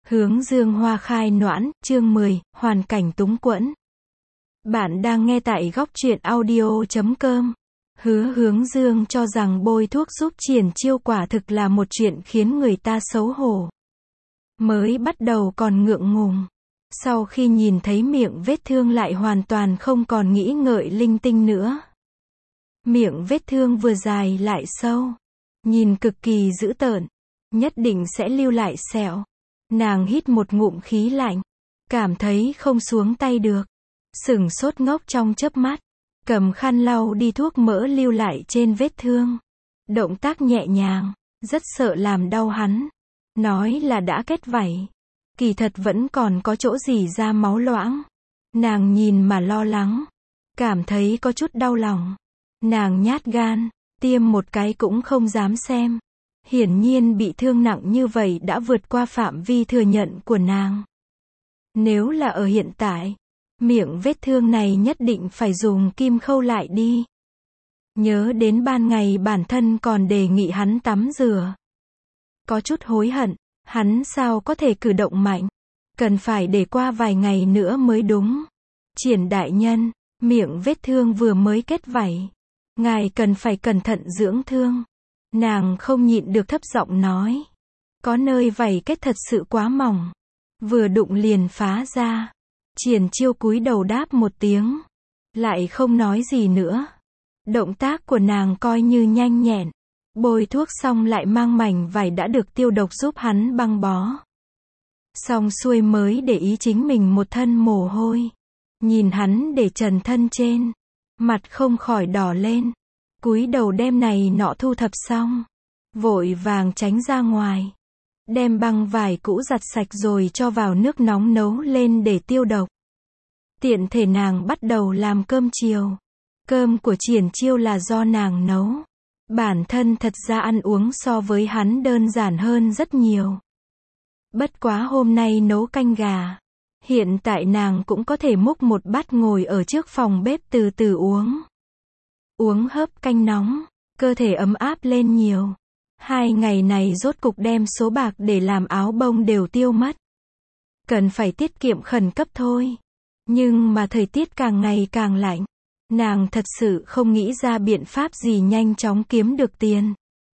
Hướng dương hoa khai noãn, chương 10, hoàn cảnh túng quẫn. Bạn đang nghe tại góc truyện audio.com. Hướng dương cho rằng bôi thuốc giúp triển chiêu quả thực là một chuyện khiến người ta xấu hổ. Mới bắt đầu còn ngượng ngùng. Sau khi nhìn thấy miệng vết thương lại hoàn toàn không còn nghĩ ngợi linh tinh nữa. Miệng vết thương vừa dài lại sâu. Nhìn cực kỳ dữ tợn. Nhất định sẽ lưu lại sẹo. Nàng hít một ngụm khí lạnh. Cảm thấy không xuống tay được. Sửng sốt ngốc trong chớp mắt. Cầm khăn lau đi thuốc mỡ lưu lại trên vết thương. Động tác nhẹ nhàng. Rất sợ làm đau hắn. Nói là đã kết vảy. Kỳ thật vẫn còn có chỗ rỉ ra máu loãng. Nàng nhìn mà lo lắng. Cảm thấy có chút đau lòng. Nàng nhát gan. Tiêm một cái cũng không dám xem. Hiển nhiên bị thương nặng như vậy đã vượt qua phạm vi thừa nhận của nàng. Nếu là ở hiện tại, miệng vết thương này nhất định phải dùng kim khâu lại đi. Nhớ đến ban ngày bản thân còn đề nghị hắn tắm rửa. Có chút hối hận, hắn sao có thể cử động mạnh. Cần phải để qua vài ngày nữa mới đúng. Triển đại nhân, miệng vết thương vừa mới kết vảy. Ngài cần phải cẩn thận dưỡng thương. Nàng không nhịn được thấp giọng nói. Có nơi vảy kết thật sự quá mỏng. Vừa đụng liền phá ra. Triển chiêu cúi đầu đáp một tiếng. Lại không nói gì nữa. Động tác của nàng coi như nhanh nhẹn. Bôi thuốc xong lại mang mảnh vải đã được tiêu độc giúp hắn băng bó. Xong xuôi mới để ý chính mình một thân mồ hôi. Nhìn hắn để trần thân trên. Mặt không khỏi đỏ lên. Cúi đầu đem này nọ thu thập xong. Vội vàng tránh ra ngoài. Đem băng vải cũ giặt sạch rồi cho vào nước nóng nấu lên để tiêu độc. Tiện thể nàng bắt đầu làm cơm chiều. Cơm của triển chiêu là do nàng nấu. Bản thân thật ra ăn uống so với hắn đơn giản hơn rất nhiều. Bất quá hôm nay nấu canh gà. Hiện tại nàng cũng có thể múc một bát ngồi ở trước phòng bếp từ từ uống. Uống hớp canh nóng, cơ thể ấm áp lên nhiều. 2 ngày này rốt cục đem số bạc để làm áo bông đều tiêu mất. Cần phải tiết kiệm khẩn cấp thôi. Nhưng mà thời tiết càng ngày càng lạnh. Nàng thật sự không nghĩ ra biện pháp gì nhanh chóng kiếm được tiền.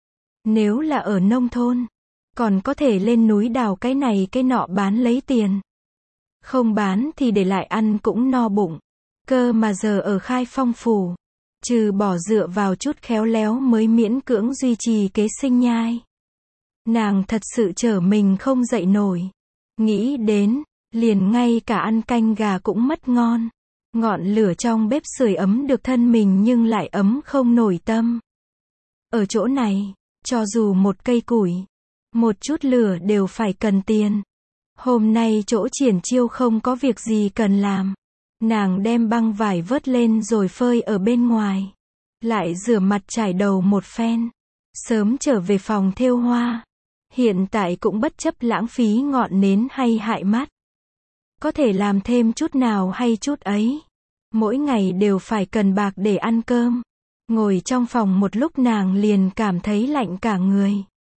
Nếu là ở nông thôn, còn có thể lên núi đào cái này cái nọ bán lấy tiền. Không bán thì để lại ăn cũng no bụng. Cơ mà giờ ở Khai Phong phủ. Trừ bỏ dựa vào chút khéo léo mới miễn cưỡng duy trì kế sinh nhai. Nàng thật sự trở mình không dậy nổi. Nghĩ đến, liền ngay cả ăn canh gà cũng mất ngon. Ngọn lửa trong bếp sưởi ấm được thân mình nhưng lại ấm không nổi tâm. Ở chỗ này, cho dù một cây củi, một chút lửa đều phải cần tiền. Hôm nay chỗ triển chiêu không có việc gì cần làm. Nàng đem băng vải vớt lên rồi phơi ở bên ngoài. Lại rửa mặt chải đầu một phen. Sớm trở về phòng thêu hoa. Hiện tại cũng bất chấp lãng phí ngọn nến hay hại mắt. Có thể làm thêm chút nào hay chút ấy. Mỗi ngày đều phải cần bạc để ăn cơm. Ngồi trong phòng một lúc nàng liền cảm thấy lạnh cả người.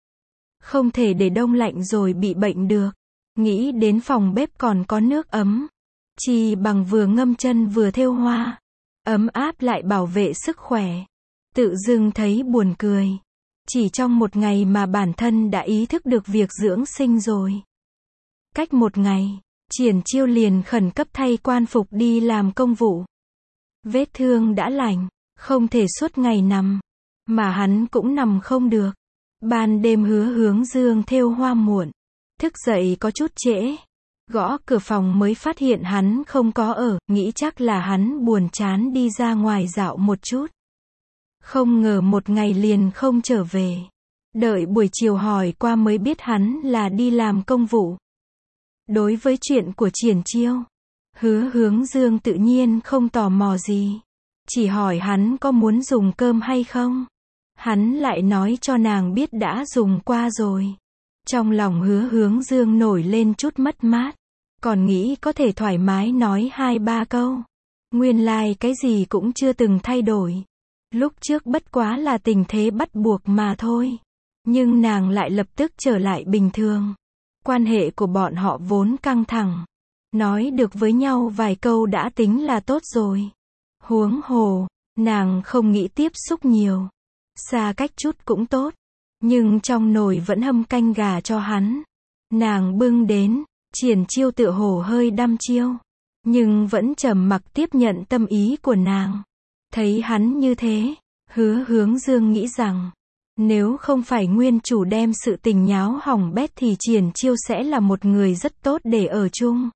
Không thể để đông lạnh rồi bị bệnh được. Nghĩ đến phòng bếp còn có nước ấm. Chỉ bằng vừa ngâm chân vừa thêu hoa. Ấm áp lại bảo vệ sức khỏe. Tự dưng thấy buồn cười. Chỉ trong một ngày mà bản thân đã ý thức được việc dưỡng sinh rồi. Cách một ngày, triển chiêu liền khẩn cấp thay quan phục đi làm công vụ. Vết thương đã lành, không thể suốt ngày nằm. Mà hắn cũng nằm không được. Ban đêm hướng dương thêu hoa muộn. Thức dậy có chút trễ. Gõ cửa phòng mới phát hiện hắn không có ở, nghĩ chắc là hắn buồn chán đi ra ngoài dạo một chút. Không ngờ một ngày liền không trở về. Đợi buổi chiều hỏi qua mới biết hắn là đi làm công vụ. Đối với chuyện của triển chiêu, hướng dương tự nhiên không tò mò gì. Chỉ hỏi hắn có muốn dùng cơm hay không. Hắn lại nói cho nàng biết đã dùng qua rồi. Trong lòng hướng dương nổi lên chút mất mát. Còn nghĩ có thể thoải mái nói 2-3 câu. Nguyên lai cái gì cũng chưa từng thay đổi. Lúc trước bất quá là tình thế bắt buộc mà thôi. Nhưng nàng lại lập tức trở lại bình thường. Quan hệ của bọn họ vốn căng thẳng. Nói được với nhau vài câu đã tính là tốt rồi. Huống hồ, nàng không nghĩ tiếp xúc nhiều. Xa cách chút cũng tốt. Nhưng trong nồi vẫn hâm canh gà cho hắn. Nàng bưng đến, Triển Chiêu tựa hồ hơi đăm chiêu. Nhưng vẫn trầm mặc tiếp nhận tâm ý của nàng. Thấy hắn như thế, Hứa Hướng Dương nghĩ rằng, nếu không phải nguyên chủ đem sự tình nháo hỏng bét thì Triển Chiêu sẽ là một người rất tốt để ở chung.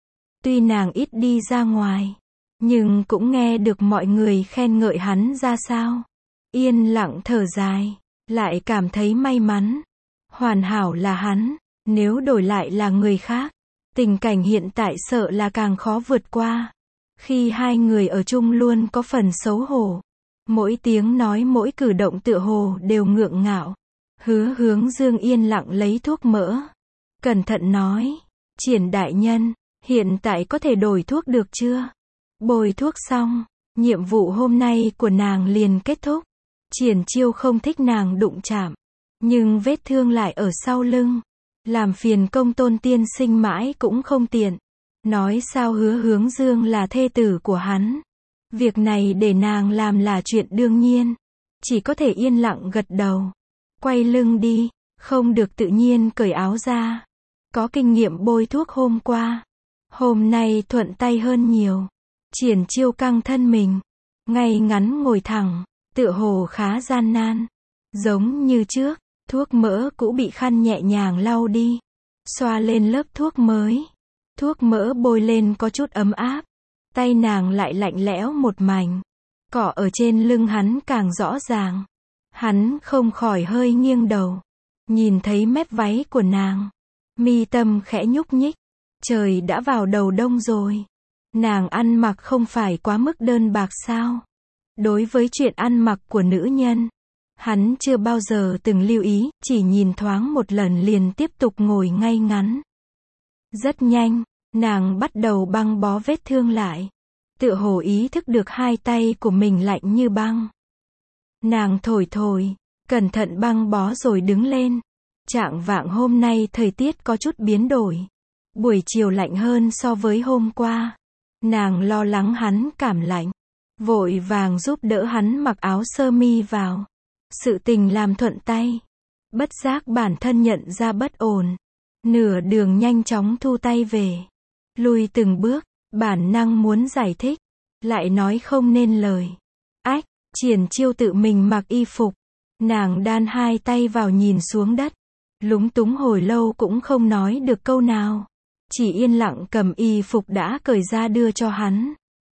Tuy nàng ít đi ra ngoài, nhưng cũng nghe được mọi người khen ngợi hắn ra sao. Yên lặng thở dài, lại cảm thấy may mắn. Hoàn hảo là hắn, nếu đổi lại là người khác, tình cảnh hiện tại sợ là càng khó vượt qua. Khi hai người ở chung luôn có phần xấu hổ. Mỗi tiếng nói mỗi cử động tựa hồ đều ngượng ngạo. Hứa Hướng Dương yên lặng lấy thuốc mỡ. Cẩn thận nói, Triển đại nhân, hiện tại có thể đổi thuốc được chưa? Bôi thuốc xong, nhiệm vụ hôm nay của nàng liền kết thúc. Triển Chiêu không thích nàng đụng chạm, nhưng vết thương lại ở sau lưng. Làm phiền công tôn tiên sinh mãi cũng không tiện. Nói sao Hứa Hướng Dương là thê tử của hắn. Việc này để nàng làm là chuyện đương nhiên. Chỉ có thể yên lặng gật đầu. Quay lưng đi, không được tự nhiên cởi áo ra. Có kinh nghiệm bôi thuốc hôm qua. Hôm nay thuận tay hơn nhiều. Triển Chiêu căng thân mình. Ngay ngắn ngồi thẳng, tựa hồ khá gian nan. Giống như trước, thuốc mỡ cũ bị khăn nhẹ nhàng lau đi. Xoa lên lớp thuốc mới. Thuốc mỡ bôi lên có chút ấm áp. Tay nàng lại lạnh lẽo một mảnh. Cỏ ở trên lưng hắn càng rõ ràng. Hắn không khỏi hơi nghiêng đầu. Nhìn thấy mép váy của nàng. Mi tâm khẽ nhúc nhích. Trời đã vào đầu đông rồi. Nàng ăn mặc không phải quá mức đơn bạc sao? Đối với chuyện ăn mặc của nữ nhân, hắn chưa bao giờ từng lưu ý, chỉ nhìn thoáng một lần liền tiếp tục ngồi ngay ngắn. Rất nhanh, nàng bắt đầu băng bó vết thương lại. Tựa hồ ý thức được hai tay của mình lạnh như băng. Nàng thổi thổi, cẩn thận băng bó rồi đứng lên. Chạng vạng hôm nay thời tiết có chút biến đổi. Buổi chiều lạnh hơn so với hôm qua. Nàng lo lắng hắn cảm lạnh. Vội vàng giúp đỡ hắn mặc áo sơ mi vào. Sự tình làm thuận tay. Bất giác bản thân nhận ra bất ổn. Nửa đường nhanh chóng thu tay về. Lùi từng bước, bản năng muốn giải thích. Lại nói không nên lời. Ách, Triển Chiêu tự mình mặc y phục. Nàng đan hai tay vào nhìn xuống đất. Lúng túng hồi lâu cũng không nói được câu nào. Chỉ yên lặng cầm y phục đã cởi ra đưa cho hắn.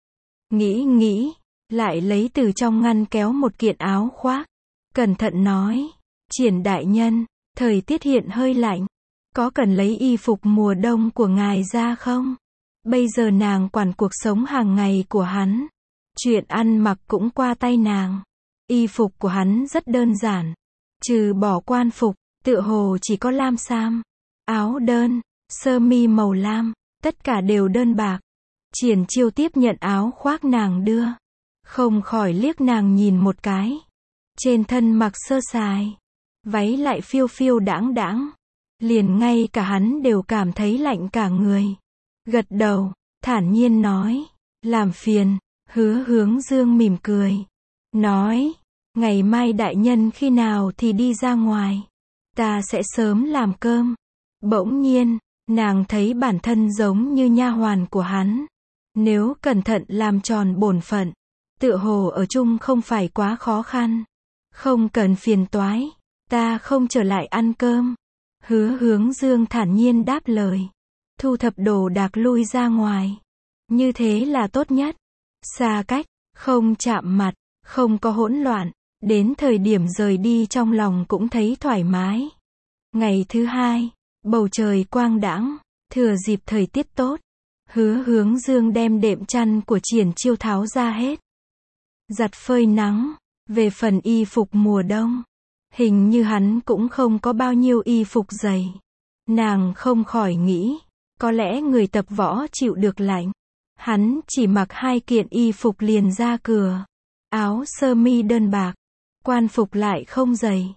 Nghĩ, lại lấy từ trong ngăn kéo một kiện áo khoác. Cẩn thận nói, Triển đại nhân, thời tiết hiện hơi lạnh. Có cần lấy y phục mùa đông của ngài ra không? Bây giờ nàng quản cuộc sống hàng ngày của hắn. Chuyện ăn mặc cũng qua tay nàng. Y phục của hắn rất đơn giản. Trừ bỏ quan phục, tựa hồ chỉ có lam sam, áo đơn, sơ mi màu lam, tất cả đều đơn bạc. Triển Chiêu tiếp nhận áo khoác nàng đưa. Không khỏi liếc nàng nhìn một cái. Trên thân mặc sơ sài. Váy lại phiêu phiêu đãng đãng. Liền ngay cả hắn đều cảm thấy lạnh cả người. Gật đầu, thản nhiên nói. Làm phiền. Hứa Hướng Dương mỉm cười. Nói. Ngày mai đại nhân khi nào thì đi ra ngoài. Ta sẽ sớm làm cơm. Bỗng nhiên, nàng thấy bản thân giống như nha hoàn của hắn. Nếu cẩn thận làm tròn bổn phận, tựa hồ ở chung không phải quá khó khăn. Không cần phiền toái, ta không trở lại ăn cơm. Hứa Hướng Dương thản nhiên đáp lời. Thu thập đồ đạc lui ra ngoài. Như thế là tốt nhất. Xa cách, không chạm mặt, không có hỗn loạn. Đến thời điểm rời đi trong lòng cũng thấy thoải mái. Ngày thứ hai, bầu trời quang đãng, thừa dịp thời tiết tốt. Hứa Hướng Dương đem đệm chăn của Triển Chiêu tháo ra hết. Giặt phơi nắng. Về phần y phục mùa đông, hình như hắn cũng không có bao nhiêu y phục dày. Nàng không khỏi nghĩ, có lẽ người tập võ chịu được lạnh. Hắn chỉ mặc 2 kiện y phục liền ra cửa. Áo sơ mi đơn bạc, quan phục lại không dày.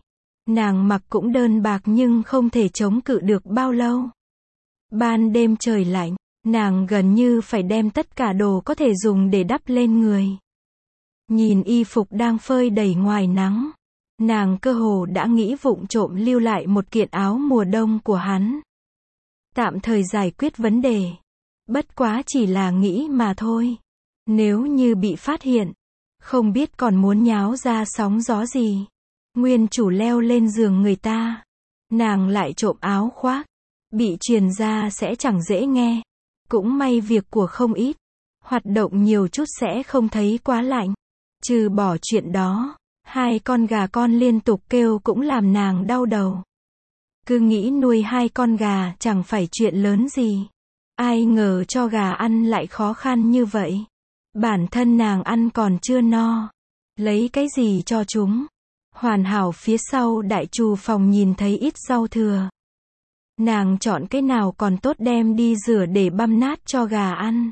Nàng mặc cũng đơn bạc nhưng không thể chống cự được bao lâu. Ban đêm trời lạnh, nàng gần như phải đem tất cả đồ có thể dùng để đắp lên người. Nhìn y phục đang phơi đầy ngoài nắng, nàng cơ hồ đã nghĩ vụng trộm lưu lại một kiện áo mùa đông của hắn. Tạm thời giải quyết vấn đề. Bất quá chỉ là nghĩ mà thôi. Nếu như bị phát hiện, không biết còn muốn nháo ra sóng gió gì. Nguyên chủ leo lên giường người ta, nàng lại trộm áo khoác, bị truyền ra sẽ chẳng dễ nghe. Cũng may việc của không ít, hoạt động nhiều chút sẽ không thấy quá lạnh. Trừ bỏ chuyện đó, 2 con gà con liên tục kêu cũng làm nàng đau đầu. Cứ nghĩ nuôi 2 con gà chẳng phải chuyện lớn gì. Ai ngờ cho gà ăn lại khó khăn như vậy. Bản thân nàng ăn còn chưa no. Lấy cái gì cho chúng? Hoàn hảo phía sau đại trù phòng nhìn thấy ít rau thừa. Nàng chọn cái nào còn tốt đem đi rửa để băm nát cho gà ăn.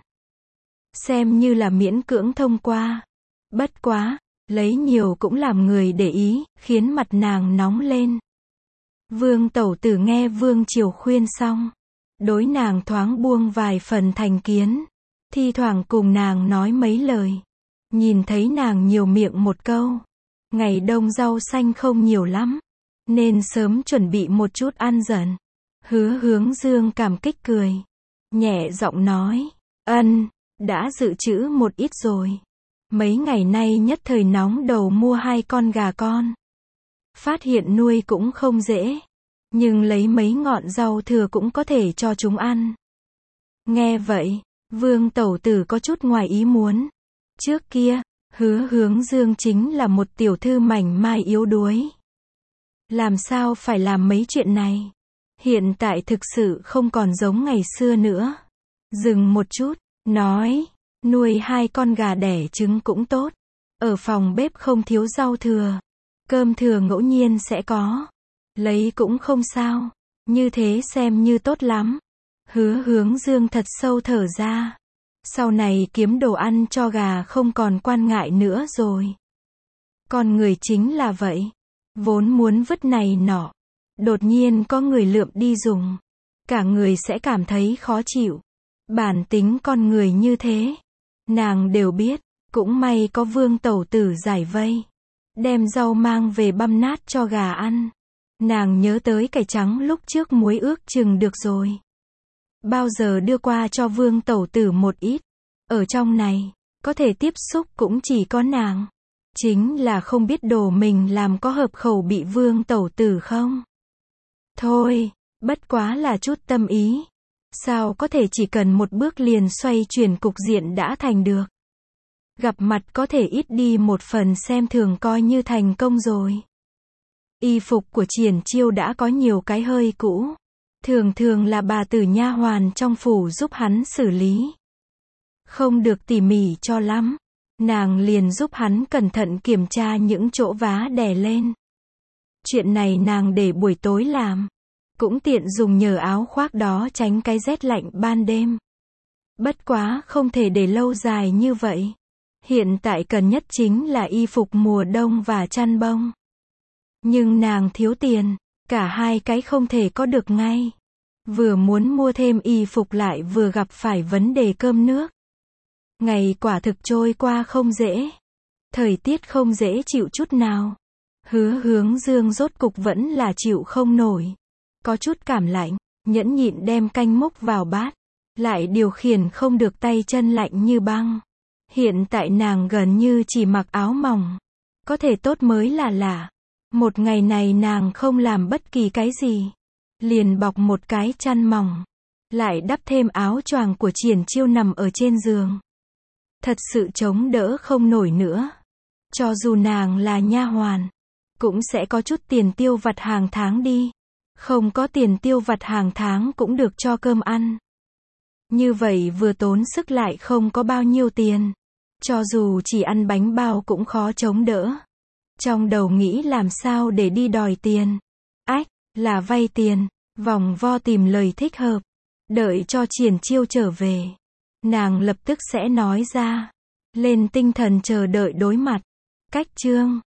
Xem như là miễn cưỡng thông qua. Bất quá, lấy nhiều cũng làm người để ý, khiến mặt nàng nóng lên. Vương tẩu tử nghe Vương Triều khuyên xong, đối nàng thoáng buông vài phần thành kiến, thi thoảng cùng nàng nói mấy lời. Nhìn thấy nàng nhiều miệng một câu, ngày đông rau xanh không nhiều lắm, nên sớm chuẩn bị một chút ăn dần. Hứa Hướng Dương cảm kích cười, nhẹ giọng nói, ân, đã dự trữ một ít rồi. Mấy ngày nay nhất thời nóng đầu mua 2 con gà con. Phát hiện nuôi cũng không dễ, nhưng lấy mấy ngọn rau thừa cũng có thể cho chúng ăn. Nghe vậy, Vương tẩu tử có chút ngoài ý muốn. Trước kia, Hứa Hướng Dương chính là một tiểu thư mảnh mai yếu đuối. Làm sao phải làm mấy chuyện này? Hiện tại thực sự không còn giống ngày xưa nữa. Dừng một chút, nói, nuôi 2 con gà đẻ trứng cũng tốt. Ở phòng bếp không thiếu rau thừa. Cơm thừa ngẫu nhiên sẽ có. Lấy cũng không sao. Như thế xem như tốt lắm. Hứa Hướng Dương thật sâu thở ra. Sau này kiếm đồ ăn cho gà không còn quan ngại nữa rồi. Con người chính là vậy. Vốn muốn vứt này nọ. Đột nhiên có người lượm đi dùng. Cả người sẽ cảm thấy khó chịu. Bản tính con người như thế. Nàng đều biết. Cũng may có Vương tẩu tử giải vây. Đem rau mang về băm nát cho gà ăn. Nàng nhớ tới cải trắng lúc trước muối ước chừng được rồi. Bao giờ đưa qua cho Vương tẩu tử một ít. Ở trong này, có thể tiếp xúc cũng chỉ có nàng. Chính là không biết đồ mình làm có hợp khẩu bị Vương tẩu tử không. Thôi, bất quá là chút tâm ý. Sao có thể chỉ cần một bước liền xoay chuyển cục diện đã thành được. Gặp mặt có thể ít đi một phần xem thường coi như thành công rồi. Y phục của Triển Chiêu đã có nhiều cái hơi cũ. Thường thường là bà tử nha hoàn trong phủ giúp hắn xử lý. Không được tỉ mỉ cho lắm. Nàng liền giúp hắn cẩn thận kiểm tra những chỗ vá đè lên. Chuyện này nàng để buổi tối làm. Cũng tiện dùng nhờ áo khoác đó tránh cái rét lạnh ban đêm. Bất quá không thể để lâu dài như vậy. Hiện tại cần nhất chính là y phục mùa đông và chăn bông. Nhưng nàng thiếu tiền, cả hai cái không thể có được ngay. Vừa muốn mua thêm y phục lại vừa gặp phải vấn đề cơm nước. Ngày quả thực trôi qua không dễ. Thời tiết không dễ chịu chút nào. Hứa Hướng Dương rốt cục vẫn là chịu không nổi. Có chút cảm lạnh, nhẫn nhịn đem canh múc vào bát. Lại điều khiển không được tay chân lạnh như băng. Hiện tại nàng gần như chỉ mặc áo mỏng. Có thể tốt mới là lạ. Một ngày này nàng không làm bất kỳ cái gì. Liền bọc một cái chăn mỏng. Lại đắp thêm áo choàng của Triển Chiêu nằm ở trên giường. Thật sự chống đỡ không nổi nữa. Cho dù nàng là nha hoàn, cũng sẽ có chút tiền tiêu vặt hàng tháng đi. Không có tiền tiêu vặt hàng tháng cũng được cho cơm ăn. Như vậy vừa tốn sức lại không có bao nhiêu tiền. Cho dù chỉ ăn bánh bao cũng khó chống đỡ. Trong đầu nghĩ làm sao để đi đòi tiền. Ách, là vay tiền. Vòng vo tìm lời thích hợp. Đợi cho Triển Chiêu trở về. Nàng lập tức sẽ nói ra. Lên tinh thần chờ đợi đối mặt. Cách chương